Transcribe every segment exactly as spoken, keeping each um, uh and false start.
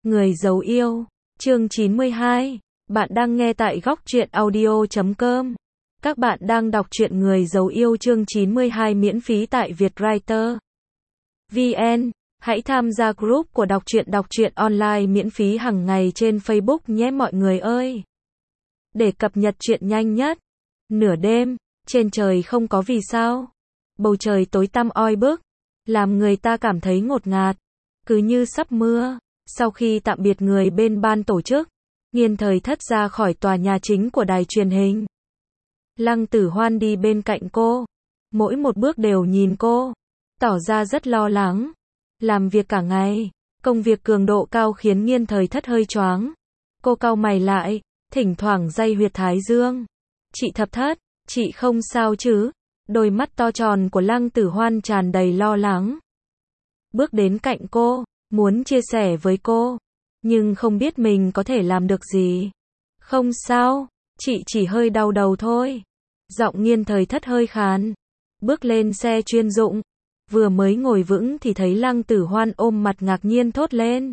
Người giấu yêu, chương chín mươi hai. Bạn đang nghe tại góc truyện audio chấm com. Các bạn đang đọc truyện Người giấu yêu chương chín mươi hai miễn phí tại Vietwriter chấm vn. Hãy tham gia group của đọc truyện đọc truyện online miễn phí hàng ngày trên Facebook nhé mọi người ơi. Để cập nhật truyện nhanh nhất. Nửa đêm, trên trời không có vì sao. Bầu trời tối tăm oi bức, làm người ta cảm thấy ngột ngạt, cứ như sắp mưa. Sau khi tạm biệt người bên ban tổ chức, Nghiên Thời Thất ra khỏi tòa nhà chính của đài truyền hình. Lăng Tử Hoan đi bên cạnh cô, mỗi một bước đều nhìn cô, tỏ ra rất lo lắng. Làm việc cả ngày, công việc cường độ cao khiến Nghiên Thời Thất hơi choáng. Cô cau mày lại, thỉnh thoảng day huyệt thái dương. Chị Thập Thất, chị không sao chứ? Đôi mắt to tròn của Lăng Tử Hoan tràn đầy lo lắng. Bước đến cạnh cô, muốn chia sẻ với cô, nhưng không biết mình có thể làm được gì. Không sao, chị chỉ hơi đau đầu thôi. Giọng Nghiên Thời Thất hơi khàn. Bước lên xe chuyên dụng, vừa mới ngồi vững thì thấy Lăng Tử Hoan ôm mặt ngạc nhiên thốt lên.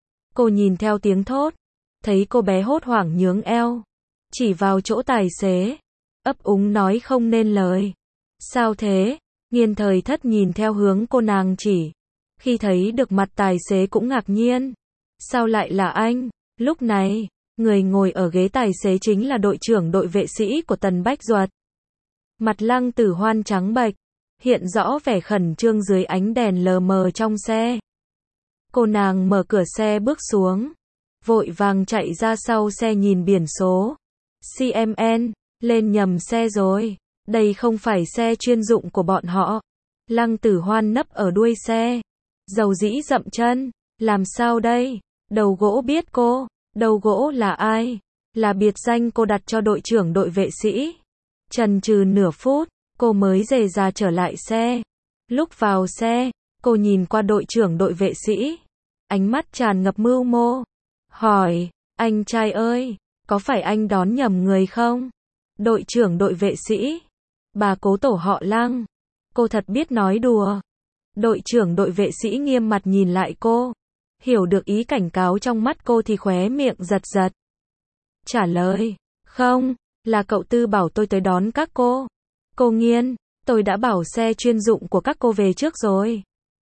Cô nhìn theo tiếng thốt, thấy cô bé hốt hoảng nhướng eo, chỉ vào chỗ tài xế, ấp úng nói không nên lời. Sao thế? Nghiên Thời Thất nhìn theo hướng cô nàng chỉ. Khi thấy được mặt tài xế cũng ngạc nhiên. Sao lại là anh? Lúc này, người ngồi ở ghế tài xế chính là đội trưởng đội vệ sĩ của Tần Bách Duật. Mặt Lăng Tử Hoan trắng bệch, hiện rõ vẻ khẩn trương dưới ánh đèn lờ mờ trong xe. Cô nàng mở cửa xe bước xuống, vội vàng chạy ra sau xe nhìn biển số. xê em en, lên nhầm xe rồi, đây không phải xe chuyên dụng của bọn họ. Lăng Tử Hoan nấp ở đuôi xe, dầu dĩ dậm chân, làm sao đây? Đầu gỗ biết cô, đầu gỗ là ai? Là biệt danh cô đặt cho đội trưởng đội vệ sĩ. Chần chừ nửa phút, cô mới dề ra trở lại xe. Lúc vào xe, cô nhìn qua đội trưởng đội vệ sĩ, ánh mắt tràn ngập mưu mô. Hỏi, anh trai ơi, có phải anh đón nhầm người không? Đội trưởng đội vệ sĩ, bà cố tổ họ Lăng. Cô thật biết nói đùa. Đội trưởng đội vệ sĩ nghiêm mặt nhìn lại cô, hiểu được ý cảnh cáo trong mắt cô thì khóe miệng giật giật. Trả lời, không, là cậu Tư bảo tôi tới đón các cô. Cô Nghiên, tôi đã bảo xe chuyên dụng của các cô về trước rồi.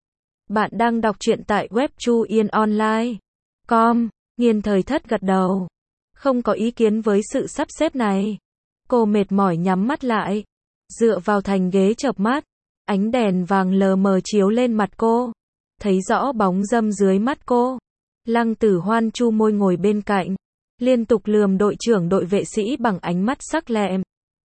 Bạn đang đọc truyện tại web chu yên online chấm com. Nghiên Thời Thất gật đầu, không có ý kiến với sự sắp xếp này. Cô mệt mỏi nhắm mắt lại, dựa vào thành ghế chợp mắt. Ánh đèn vàng lờ mờ chiếu lên mặt cô, thấy rõ bóng râm dưới mắt cô. Lăng Tử Hoan chu môi ngồi bên cạnh, liên tục lườm đội trưởng đội vệ sĩ bằng ánh mắt sắc lẹm.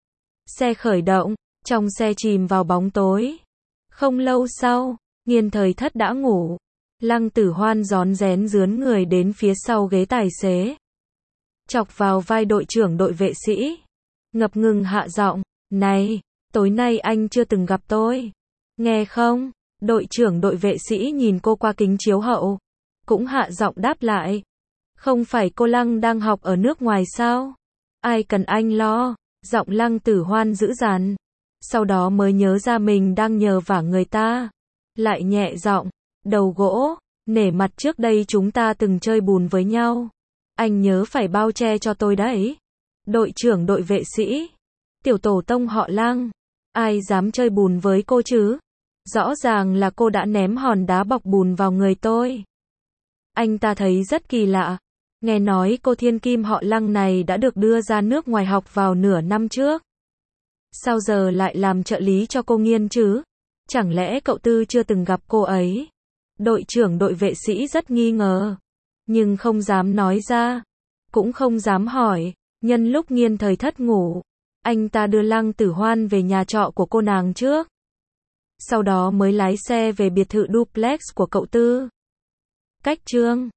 Xe khởi động, trong xe chìm vào bóng tối. Không lâu sau, Nghiên Thời Thất đã ngủ. Lăng Tử Hoan rón rén rướn người đến phía sau ghế tài xế, chọc vào vai đội trưởng đội vệ sĩ, ngập ngừng hạ giọng, này, tối nay anh chưa từng gặp tôi. Nghe không? Đội trưởng đội vệ sĩ nhìn cô qua kính chiếu hậu, cũng hạ giọng đáp lại. Không phải cô Lăng đang học ở nước ngoài sao? Ai cần anh lo? Giọng Lăng Tử Hoan dữ dằn. Sau đó mới nhớ ra mình đang nhờ vả người ta. Lại nhẹ giọng, đầu gỗ, nể mặt trước đây chúng ta từng chơi bùn với nhau. Anh nhớ phải bao che cho tôi đấy. Đội trưởng đội vệ sĩ, tiểu tổ tông họ Lăng, ai dám chơi bùn với cô chứ? Rõ ràng là cô đã ném hòn đá bọc bùn vào người tôi. Anh ta thấy rất kỳ lạ. Nghe nói cô thiên kim họ Lăng này đã được đưa ra nước ngoài học vào nửa năm trước. Sao giờ lại làm trợ lý cho cô Nghiên chứ? Chẳng lẽ cậu Tư chưa từng gặp cô ấy? Đội trưởng đội vệ sĩ rất nghi ngờ, nhưng không dám nói ra, cũng không dám hỏi. Nhân lúc Nghiên Thời Thất ngủ, anh ta đưa Lăng Tử Hoan về nhà trọ của cô nàng trước, sau đó mới lái xe về biệt thự duplex của cậu Tư. Cách chương